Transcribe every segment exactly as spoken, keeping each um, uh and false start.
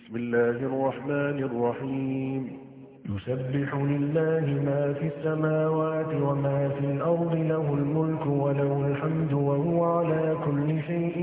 بسم الله الرحمن الرحيم يسبح لله ما في السماوات وما في الأرض له الملك وله الحمد وهو على كل شيء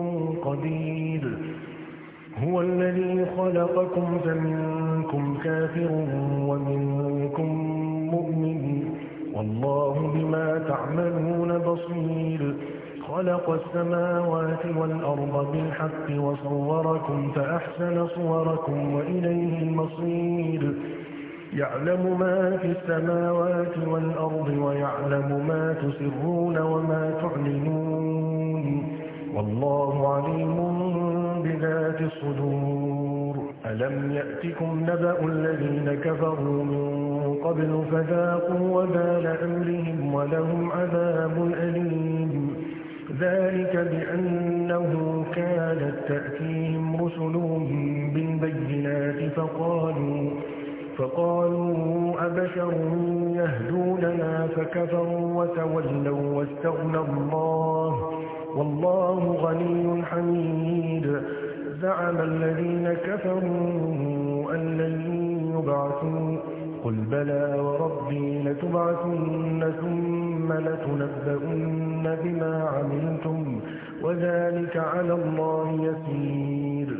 قدير هو الذي خلقكم فمنكم كافر ومنكم مؤمن والله بما تعملون بصير خلق السماوات والأرض بالحق وصوركم فأحسن صوركم وإليه المصير يعلم ما في السماوات والأرض ويعلم ما تسرون وما تعلنون والله عليم بذات الصدور ألم يأتكم نبأ الذين كفروا من قبل فذاقوا وبال أمرهم ولهم عذاب أليم ذلك بأنه كانت تأتيهم رسلهم بالبينات فقالوا فقالوا أبشر يهدوننا فكفروا وتولوا واستغنى الله والله غني حميد زعم الذين كفروا أن لن يبعثوا قل بلى وربي لتبعثن ثم لتنبؤن بما عملتم وذلك على الله يسير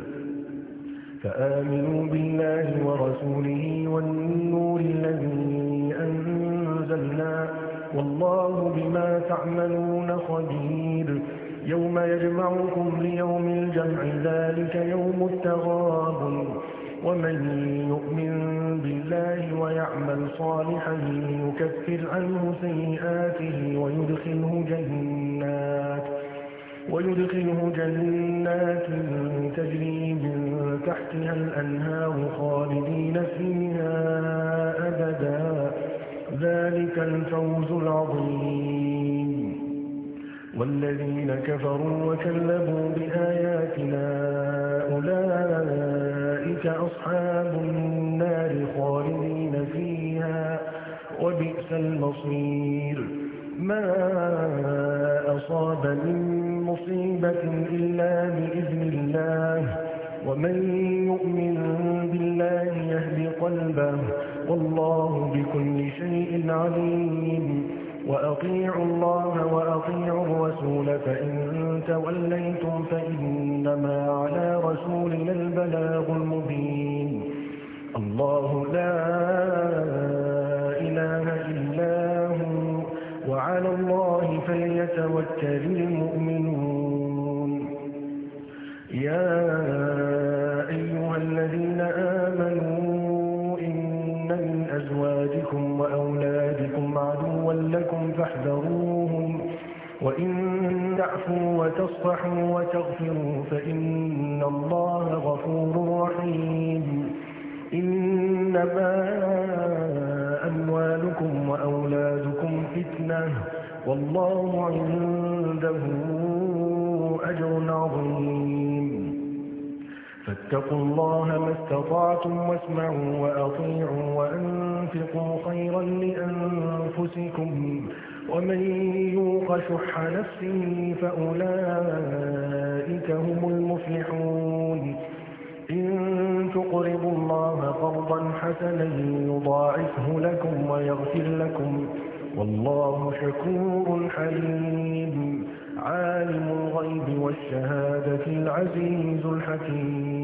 فآمنوا بالله ورسوله والنور الذي أنزلنا والله بما تعملون خبير يوم يجمعكم ليوم الجمع ذلك يوم التغابن ومن يؤمن بالله ويعمل صالحا يكفر عنه سيئاته ويدخله جنات ويدخله جنات تجري من تحتها الأنهار خالدين فيها أبدا ذلك الفوز العظيم والذين كفروا وكذبوا بآياتنا أولئك أصحاب النار خالدين فيها وبئس المصير ما أصاب من مصيبة إلا بإذن الله ومن يؤمن بالله يهد قلبه والله بكل شيء عليم وأطيعوا الله وأطيعوا الرسول فإن توليتم فإنما على رسولنا البلاغ المبين الله لا إله إلا هو وعلى الله فليتوكل المؤمنون يا أيها الذين آمنوا إن من أزواجكم وأولادكم عدوا لكم فاحذروهم وإن تعفوا وتصفحوا وتغفروا فإن الله غفور رحيم إنما أموالكم وأولادكم فتنة والله عنده أجر عظيم فاتقوا الله ما استطعتم واسمعوا وأطيعوا وأنفقوا خيرا لأنفسكم ومن يوق شح نفسه فأولئك هم المفلحون إن تقرضوا الله قرضا حسنا يضاعفه لكم ويغفر لكم والله شكور حليم عالم الغيب والشهادة العزيز الحكيم